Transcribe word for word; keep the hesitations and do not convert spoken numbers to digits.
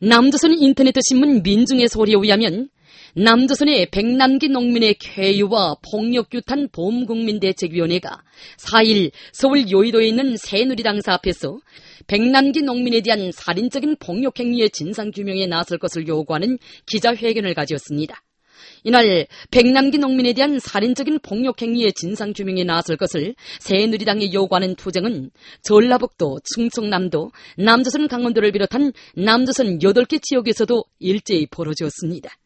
남조선 인터넷 신문 민중의 소리에 의하면 남조선의 백남기 농민의 쾌유와 폭력규탄 보험국민대책위원회가 사일 서울 요의도에 있는 새누리당사 앞에서 백남기 농민에 대한 살인적인 폭력행위의 진상규명에 나설 것을 요구하는 기자회견을 가졌습니다. 이날 백남기 농민에 대한 살인적인 폭력행위의 진상규명에 나설 것을 새누리당이 요구하는 투쟁은 전라북도, 충청남도, 남조선 강원도를 비롯한 남조선 여덟 개 지역에서도 일제히 벌어졌습니다.